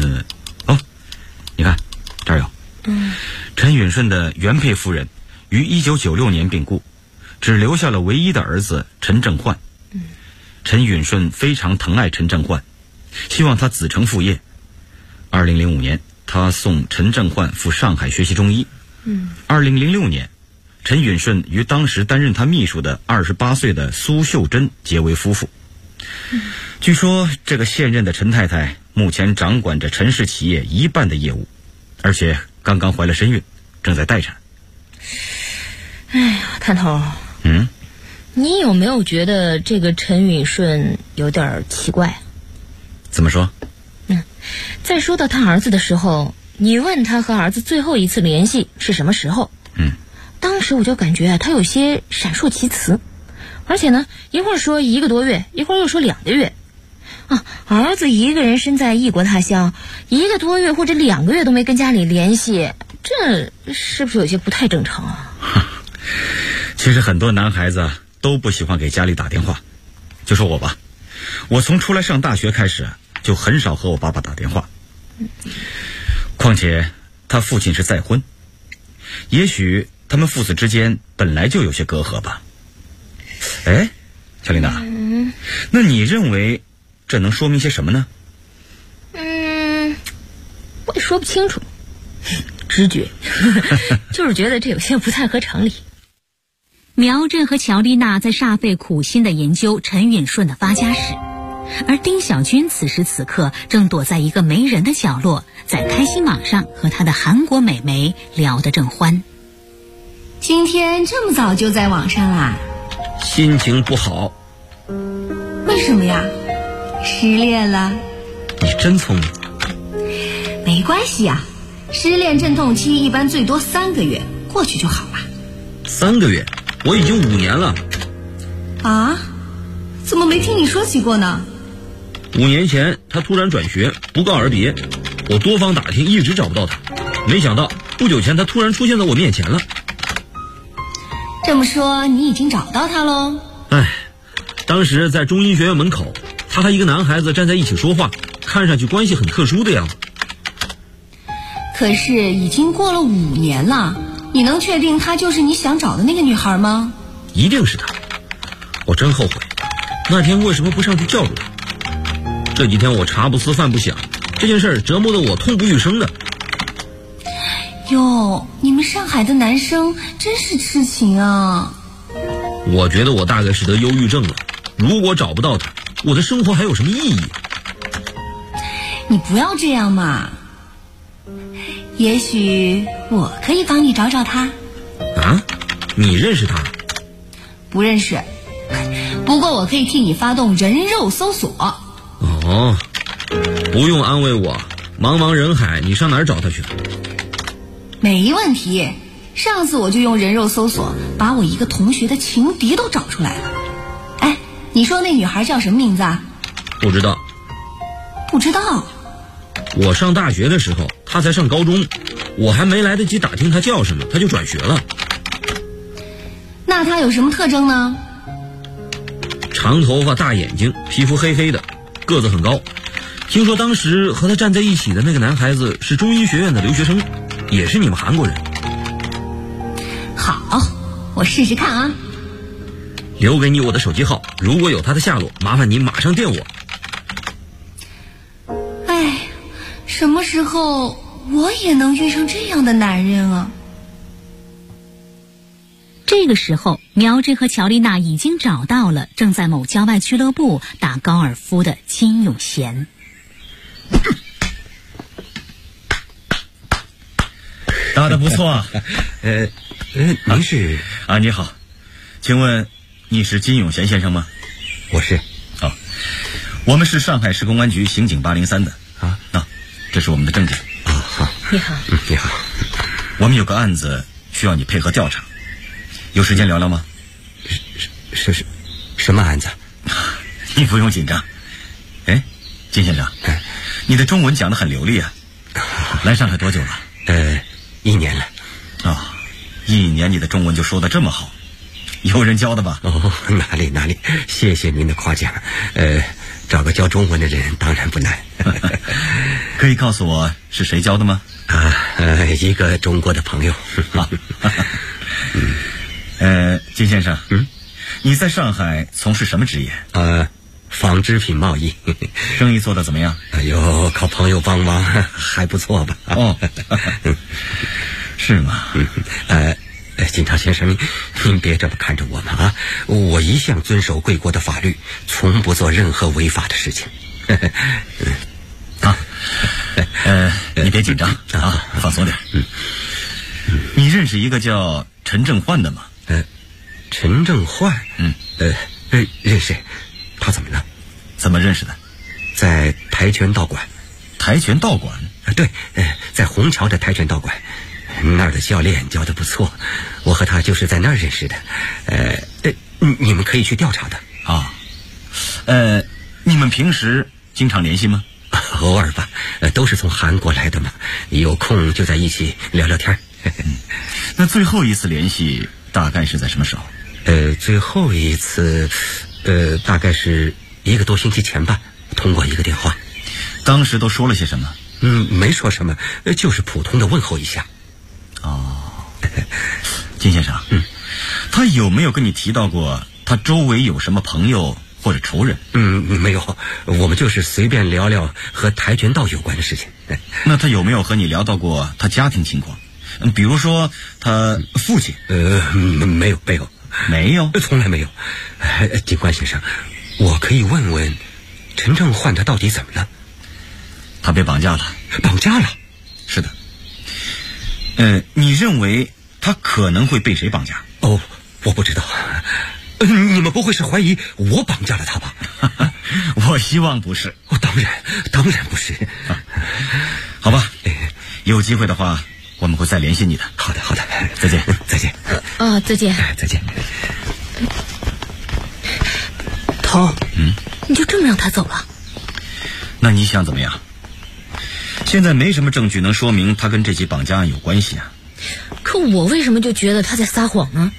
你看这儿有。陈允顺的原配夫人于1996年病故，只留下了唯一的儿子陈正焕。陈允顺非常疼爱陈正焕，希望他子承父业。2005年，他送陈正焕赴上海学习中医。2006年，陈允顺与当时担任他秘书的28岁的苏秀珍结为夫妇。据说这个现任的陈太太目前掌管着陈氏企业一半的业务，而且刚刚怀了身孕，正在待产。 哎呀，探头，你有没有觉得这个陈允顺有点奇怪？ 怎么说？ 在说到他儿子的时候，你问他和儿子最后一次联系是什么时候？当时我就感觉他有些闪烁其词，而且呢，一会儿说1个多月，一会儿又说2个月。儿子一个人身在异国他乡，1个多月或者2个月都没跟家里联系，这是不是有些不太正常啊？ 其实很多男孩子都不喜欢给家里打电话。就说我吧，我从出来上大学开始就很少和我爸爸打电话。况且他父亲是再婚，也许他们父子之间本来就有些隔阂吧。小琳达，那你认为这能说明些什么呢？ 我也说不清楚，直觉就是觉得这有些不太合常理。 苗震和乔丽娜在煞费苦心地研究陈允顺的发家史，而丁小军此时此刻正躲在一个没人的角落，在开心网上和他的韩国美眉聊得正欢。 今天这么早就在网上啦？ 心情不好。 为什么呀？失恋了？ 你真聪明。 没关系呀，失恋阵痛期一般最多3个月，过去就好了。 3个月？我已经5年了。 啊？怎么没听你说起过呢 ？5年前他突然转学，不告而别，我多方打听一直找不到他，没想到不久前他突然出现在我面前了。 这么说你已经找到他喽？ 当时在中医学院门口，他和一个男孩子站在一起说话，看上去关系很特殊的样子。 可是已经过了5年了，你能确定她就是你想找的那个女孩吗？ 一定是她。我真后悔那天为什么不上去叫住她。这几天我茶不思饭不想，这件事折磨得我痛不欲生的。 哟，你们上海的男生真是痴情啊。 我觉得我大概是得忧郁症了，如果找不到他，我的生活还有什么意义？ 你不要这样嘛，也许我可以帮你找找他。 啊？你认识他？ 不认识，不过我可以替你发动人肉搜索。 哦，不用安慰我，茫茫人海，你上哪儿找他去？ 没问题，上次我就用人肉搜索把我一个同学的情敌都找出来了。你说那女孩叫什么名字啊？ 不知道。 不知道？ 我上大学的时候她才上高中，我还没来得及打听她叫什么，她就转学了。 那她有什么特征呢？ 长头发大眼睛，皮肤黑黑的，个子很高。听说当时和她站在一起的那个男孩子是中医学院的留学生，也是你们韩国人。 好，我试试看啊。 留给你我的手机号，如果有他的下落，麻烦你马上电我。 什么时候我也能遇上这样的男人啊？ 这个时候，苗真和乔丽娜已经找到了正在某郊外俱乐部打高尔夫的金永贤。 打得不错啊。 您是啊？你好，请问你是金永贤先生吗？ 我是。 哦，我们是上海市公安局刑警803的啊。这是我们的证件。 啊，好。 你好。 你好。 我们有个案子需要你配合调查，有时间聊聊吗？ 是什么案子？ 你不用紧张。哎，金先生，你的中文讲得很流利啊。来上海多久了 ？1年了。 啊，1年你的中文就说得这么好，有人教的吧？ 哦，哪里，谢谢您的夸奖。找个教中文的人当然不难。 可以告诉我是谁教的吗？ 一个中国的朋友。 金先生，你在上海从事什么职业？ 纺织品贸易。 生意做得怎么样？ 哎呦，靠朋友帮忙，还不错吧？ 哦，是吗？ 警察先生，您别这么看着我们啊！我一向遵守贵国的法律，从不做任何违法的事情。 你别紧张啊，放松点。你认识一个叫陈正焕的吗？ 陈正焕？认识。他怎么了？ 怎么认识的？ 在跆拳道馆。 跆拳道馆？ 对，在虹桥的跆拳道馆。那儿的教练教得不错，我和他就是在那儿认识的。你们可以去调查的啊。你们平时经常联系吗？ 偶尔吧，都是从韩国来的嘛，有空就在一起聊聊天。 那最后一次联系大概是在什么时候？ 最后一次，大概是1个多星期前吧，通过一个电话。 当时都说了些什么？ 没说什么，就是普通的问候一下。 金先生，他有没有跟你提到过他周围有什么朋友或者仇人？ 没有，我们就是随便聊聊和跆拳道有关的事情。 那他有没有和你聊到过他家庭情况？比如说他父亲？ 没有，从来没有。警官先生，我可以问问陈正焕他到底怎么了？ 他被绑架了。 绑架了？ 是的。你认为他可能会被谁绑架？ 哦，我不知道。你们不会是怀疑我绑架了他吧？ 我希望不是。 当然不是。 好吧，有机会的话我们会再联系你的。 好的， 再见。 再见。 再见。 再见。 头，你就这么让他走了？ 那你想怎么样？现在没什么证据能说明他跟这起绑架案有关系啊。 可我为什么就觉得他在撒谎呢？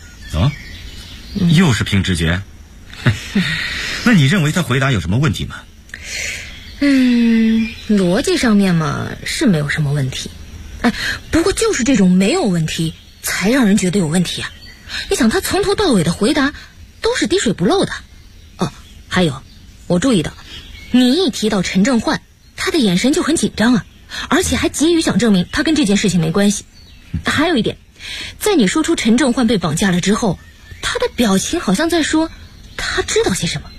又是凭直觉？那你认为他回答有什么问题吗？ 逻辑上面嘛是没有什么问题，不过就是这种没有问题才让人觉得有问题啊。你想他从头到尾的回答都是滴水不漏的。还有我注意到你一提到陈正焕，他的眼神就很紧张啊，而且还急于想证明他跟这件事情没关系。还有一点，在你说出陈正焕被绑架了之后，他的表情好像在说他知道些什么。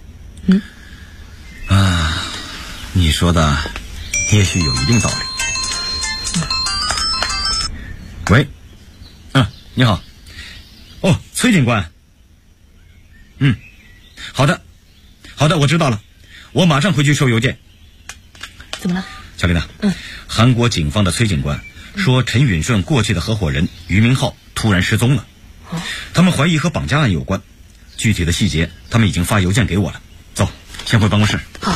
你说的也许有一定道理。喂，你好。崔警官。好的，我知道了，我马上回去收邮件。 怎么了？ 小丽娜，韩国警方的崔警官说陈允顺过去的合伙人俞明浩突然失踪了，他们怀疑和绑架案有关，具体的细节他们已经发邮件给我了。走，先回办公室。 好。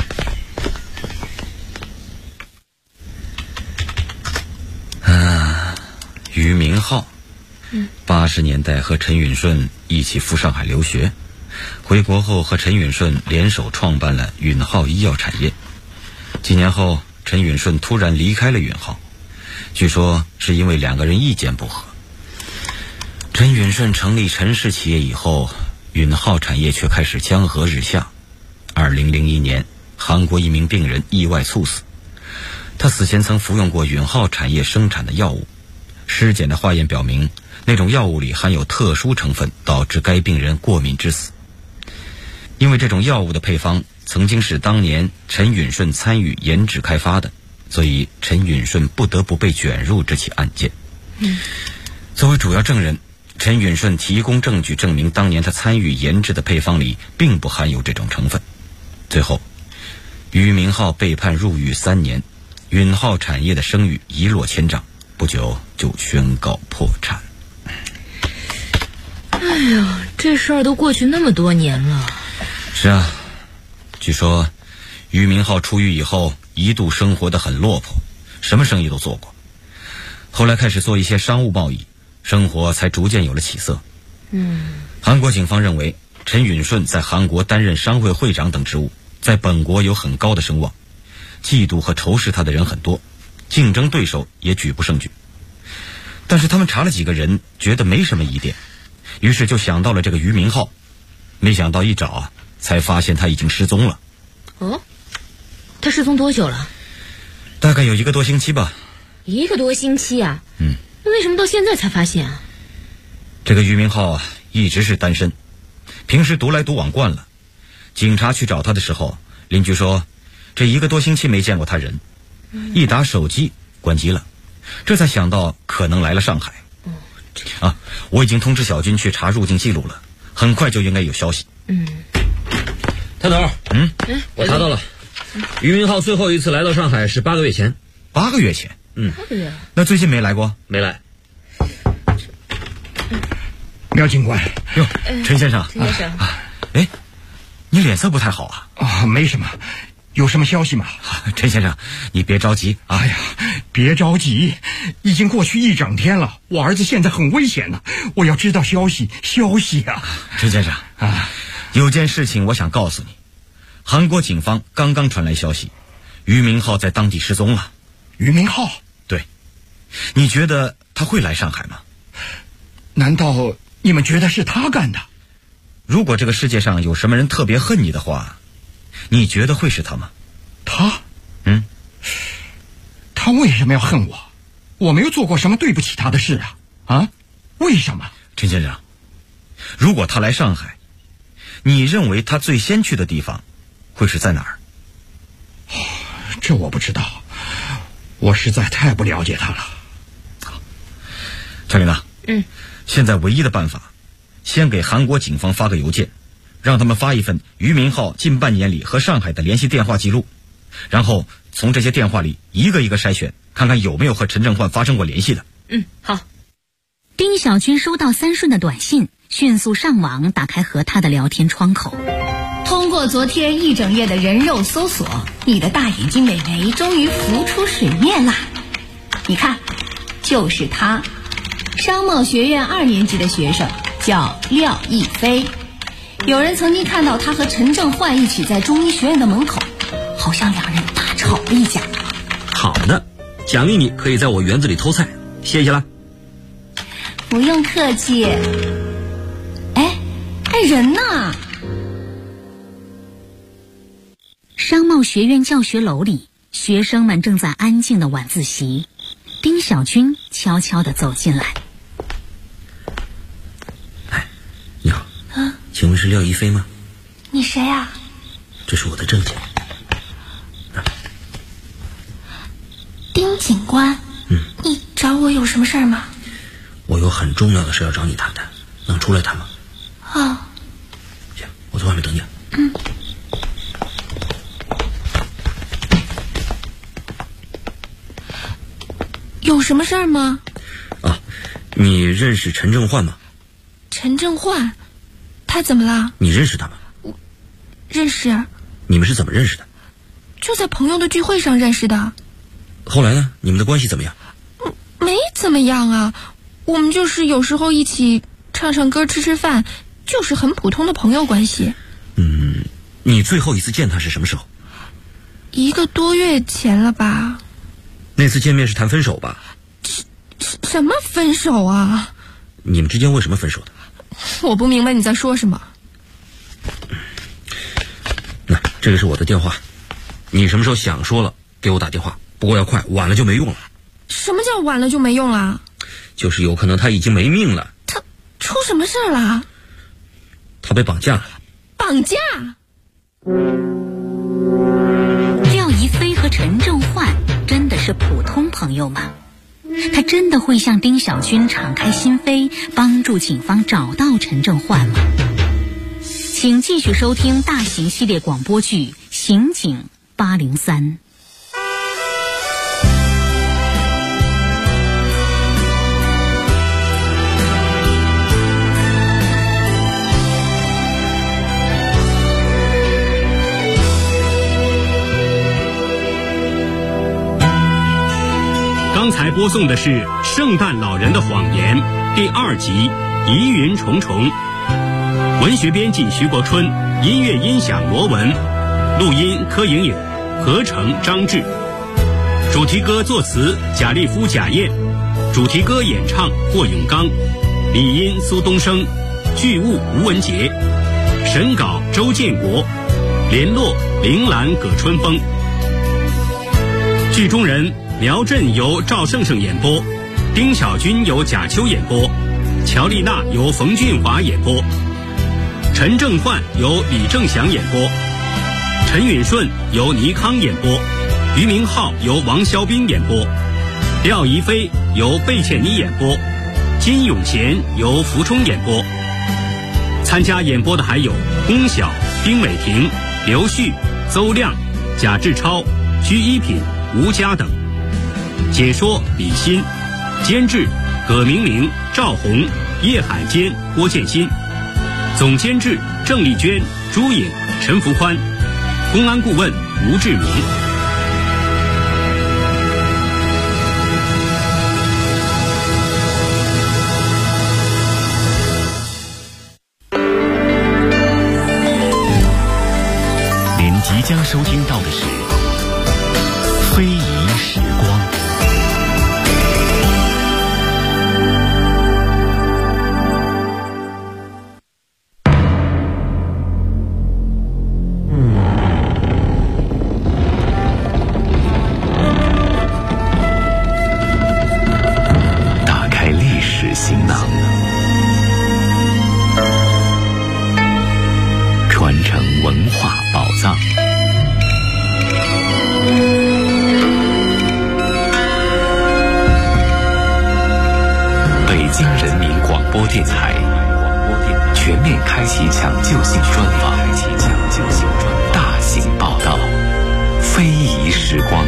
俞明浩，80年代和陈允顺一起赴上海留学，回国后和陈允顺联手创办了允浩医药产业。几年后，陈允顺突然离开了允浩，据说是因为2个人意见不合。陈允顺成立陈氏企业以后，允浩产业却开始江河日下。2001年，韩国一名病人意外猝死，他死前曾服用过允浩产业生产的药物，尸检的化验表明，那种药物里含有特殊成分，导致该病人过敏致死。 因为这种药物的配方曾经是当年陈允顺参与研制开发的，所以陈允顺不得不被卷入这起案件。作为主要证人，陈允顺提供证据证明当年他参与研制的配方里并不含有这种成分。最后俞明浩被判入狱3年，允浩产业的声誉一落千丈，不久就宣告破产。 哎呀，这事儿都过去那么多年了。 是啊，据说俞明浩出狱以后一度生活得很落魄，什么生意都做过，后来开始做一些商务贸易，生活才逐渐有了起色。韩国警方认为陈允顺在韩国担任商会会长等职务，在本国有很高的声望，嫉妒和仇视他的人很多，竞争对手也举不胜举。但是他们查了几个人，觉得没什么疑点，于是就想到了这个俞明浩，没想到一找才发现他已经失踪了。 哦，他失踪多久了？ 大概有1个多星期吧。 1个多星期啊？那为什么到现在才发现啊？ 这个俞明浩一直是单身，平时独来独往惯了。警察去找他的时候，邻居说这1个多星期没见过他人，一打手机关机了，这才想到可能来了上海。我已经通知小军去查入境记录了，很快就应该有消息。 探头，我查到了，俞明浩最后一次来到上海是8个月前。 8个月前 8个月？ 那最近没来过？ 没来。 苗警官， 哟，陈先生。 陈先生， 你脸色不太好啊？ 没什么，有什么消息吗？ 陈先生，你别着急。 哎呀，别着急，已经过去1整天了，我儿子现在很危险呢，我要知道消息啊！ 陈先生有件事情我想告诉你，韩国警方刚刚传来消息，俞明浩在当地失踪了。 俞明浩？ 对，你觉得他会来上海吗？ 难道你们觉得是他干的？ 如果这个世界上有什么人特别恨你的话，你觉得会是他吗？ 他？他为什么要恨我？我没有做过什么对不起他的事啊！为什么？ 陈先生，如果他来上海，你认为他最先去的地方会是在哪儿？ 这我不知道，我实在太不了解他了。 陈琳娜，现在唯一的办法，先给韩国警方发个邮件，让他们发一份俞明浩近半年里和上海的联系电话记录，然后从这些电话里一个一个筛选，看看有没有和陈正焕发生过联系的。 好。 丁小军收到3顺的短信，迅速上网打开和他的聊天窗口。 通过昨天1整夜的人肉搜索，你的大眼睛美眉终于浮出水面啦！你看，就是他，商贸学院2年级的学生，叫廖亦菲。有人曾经看到他和陈正焕一起在中医学院的门口，好像2人大吵了一架。 好的，奖励你可以在我园子里偷菜，谢谢啦。 不用客气。人呢？ 商贸学院教学楼里，学生们正在安静的晚自习。丁小军悄悄地走进来。 你好。请问是廖亦菲吗？ 你谁呀？ 这是我的证件。 丁警官，你找我有什么事儿吗？ 我有很重要的事要找你谈谈，能出来谈吗？行，我在外面等你。 有什么事儿吗？ 你认识陈正焕吗？ 陈正焕？他怎么了？ 你认识他吗？ 认识。 你们是怎么认识的？ 就在朋友的聚会上认识的。 后来呢？你们的关系怎么样？ 没怎么样啊，我们就是有时候一起唱唱歌、吃吃饭，就是很普通的朋友关系。 你最后一次见他是什么时候 ？1个多月前了吧。 那次见面是谈分手吧？ 什么分手啊？ 你们之间为什么分手的？ 我不明白你在说什么。 那这个是我的电话，你什么时候想说了给我打电话，不过要快，晚了就没用了。 什么叫晚了就没用了？ 就是有可能他已经没命了。 他出什么事儿了？ 他被绑架了。 绑架。 廖怡飞和陈正焕真的是普通朋友吗？他真的会向丁小军敞开心扉，帮助警方找到陈正焕吗？请继续收听大型系列广播剧《刑警803》。 刚才播送的是《圣诞老人的谎言》第2集《疑云重重》，文学编辑徐国春，音乐音响罗文，录音柯莹莹，合成张志，主题歌作词贾立夫、贾燕，主题歌演唱霍永刚，理音苏东升，剧务吴文杰，审稿周建国，联络铃兰、葛春风。剧中人苗振由赵胜胜演播，丁小军由贾秋演播，乔丽娜由冯俊华演播，陈正焕由李正祥演播，陈允顺由倪康演播，俞明浩由王肖斌演播，廖怡飞由贝倩妮演播，金永贤由福冲演播。参加演播的还有龚晓、丁伟霆、刘旭、邹亮、贾志超、居一品、吴佳等。解说李欣，监制葛明明、赵红、叶海坚、郭建新，总监制郑丽娟、朱颖、陈福宽，公安顾问吴志明。 您即将收听到的是《非遗时光》。打开历史行囊，传承文化宝藏。北京人民广播电台全面开启抢救性专访，大型报道，非遗时光。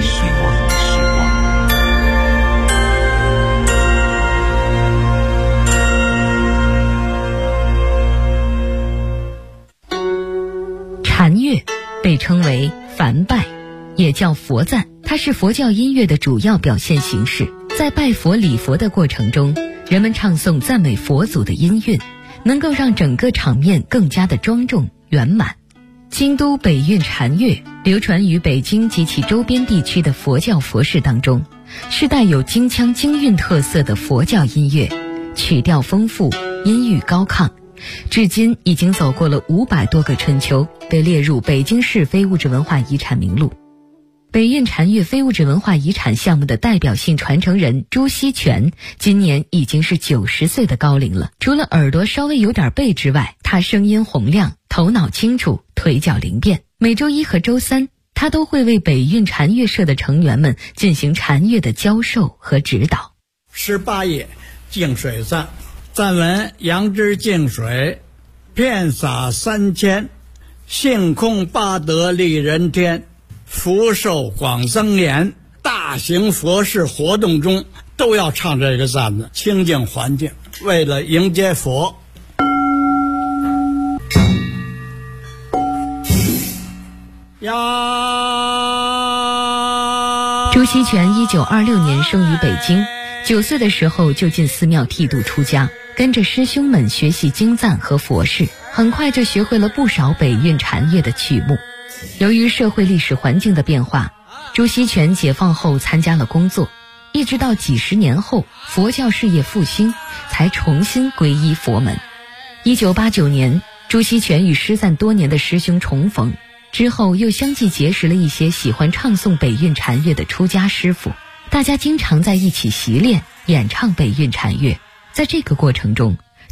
禅乐被称为梵拜，也叫佛赞，它是佛教音乐的主要表现形式。在拜佛礼佛的过程中，人们唱诵赞美佛祖的音韵，能够让整个场面更加的庄重圆满。京都北韵禅乐流传于北京及其周边地区的佛教佛事当中，是带有京腔京韵特色的佛教音乐，曲调丰富，音域高亢，至今已经走过了500多个春秋，被列入北京市非物质文化遗产名录。北韵禅乐非物质文化遗产项目的代表性传承人朱锡全今年已经是90岁的高龄了。除了耳朵稍微有点背之外，他声音洪亮，头脑清楚，腿脚灵便。每周1和周3，他都会为北韵禅乐社的成员们进行禅乐的教授和指导。 18页净水赞，赞文：杨枝净水，遍洒3000，性空八德利人天，福寿广增延。大型佛事活动中都要唱这个赞子，清净环境，为了迎接佛。 朱锡全1926年生于北京，9岁的时候就进寺庙剃度出家，跟着师兄们学习经赞和佛事，很快就学会了不少北韵禅乐的曲目。由于社会历史环境的变化，朱锡全解放后参加了工作，一直到几十年后佛教事业复兴，才重新皈依佛门。1989年，朱锡全与失散多年的师兄重逢，之后又相继结识了一些喜欢唱诵北韵禅乐的出家师傅，大家经常在一起习练演唱北韵禅乐。在这个过程中，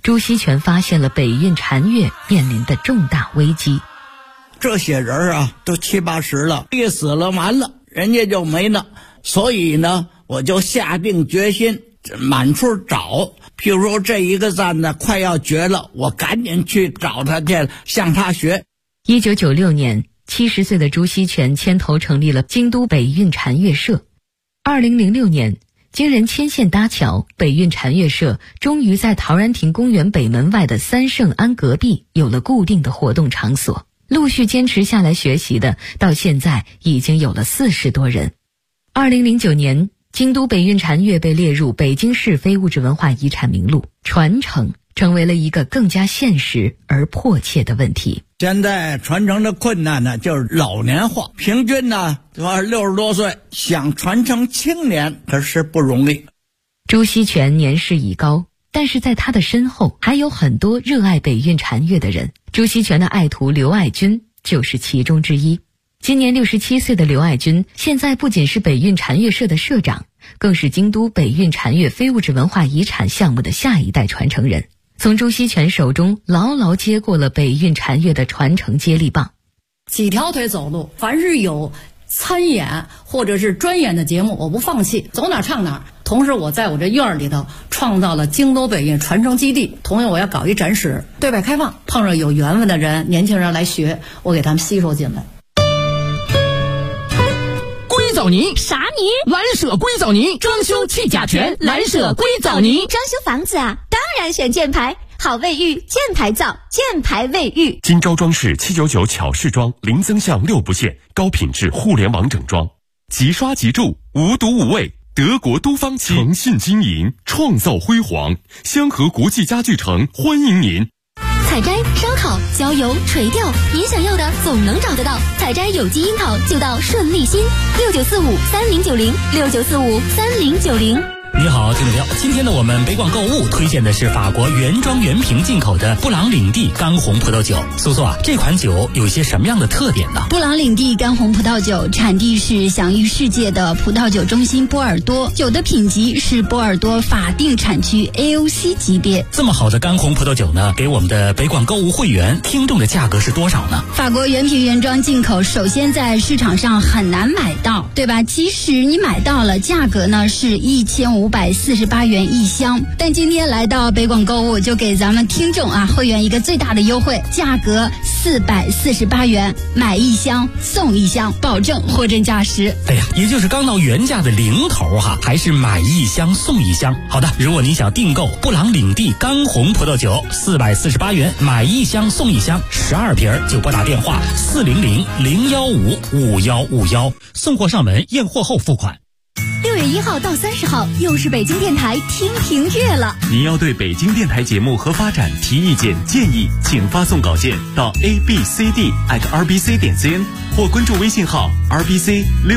朱锡全发现了北运禅乐面临的重大危机。 这些人啊，都70、80了，一死了完了，人家就没了。所以呢，我就下定决心满处找。譬如说这一个站呢快要绝了，我赶紧去找他去，向他学。 1996年，70岁的朱锡全牵头成立了京都北运禅乐社。2006年，经人牵线搭桥，北运禅乐社终于在陶然亭公园北门外的三圣庵隔壁有了固定的活动场所。陆续坚持下来学习的，到现在已经有了40多人。2009年，京都北运禅乐被列入北京市非物质文化遗产名录，传承成为了一个更加现实而迫切的问题。 现在传承的困难呢，就是老年化，平均呢60多岁，想传承青年可是不容易。 朱锡全年事已高，但是在他的身后还有很多热爱北运禅乐的人。朱锡全的爱徒刘爱军就是其中之一。今年67岁的刘爱军，现在不仅是北运禅乐社的社长，更是京都北运禅乐非物质文化遗产项目的下一代传承人，从朱锡全手中牢牢接过了北运禅乐的传承接力棒。 几条腿走路，凡是有参演或者是专演的节目，我不放弃，走哪唱哪。同时我在我这院儿里头创造了京都北运传承基地，同样我要搞一展示，对外开放，碰上有缘分的人，年轻人来学，我给他们吸收进来。 硅藻泥啥泥？ 蓝舍硅藻泥，装修去甲醛，蓝舍硅藻泥。 装修房子啊，当然选建牌，好卫浴，建牌造，建牌卫浴。 金招装饰799巧饰装，零增项6不限，高品质互联网整装，即刷即住，无毒无味。德国都方漆，诚信经营，创造辉煌。香河国际家具城欢迎您。 采摘、烧烤、焦油、垂钓，你想要的总能找得到。采摘有机樱桃就到顺利新，69453090，69453090。 你好，听众朋友，今天呢，我们北广购物推荐的是法国原装原瓶进口的布朗领地干红葡萄酒。苏苏啊，这款酒有一些什么样的特点呢？ 布朗领地干红葡萄酒产地是享誉世界的葡萄酒中心波尔多，酒的品级是波尔多法定产区 AOC 级别。 这么好的干红葡萄酒呢，给我们的北广购物会员听众的价格是多少呢？ 法国原瓶原装进口，首先在市场上很难买到，对吧？即使你买到了，价格呢是1548元一箱，但今天来到北广购物，就给咱们听众会员一个最大的优惠，价格448元，买一箱送一箱，保证货真价实。 哎呀，也就是刚到原价的零头还是买一箱送一箱。好的，如果你想订购布朗领地干红葡萄酒，448元，买一箱送一箱，12瓶就拨打电话400-015-5151，送货上门，验货后付款。 6月1号到30号，又是北京电台听评月了。 您要对北京电台节目和发展提意见建议，请发送稿件到abcd@rbc.cn 或关注微信号 rbc6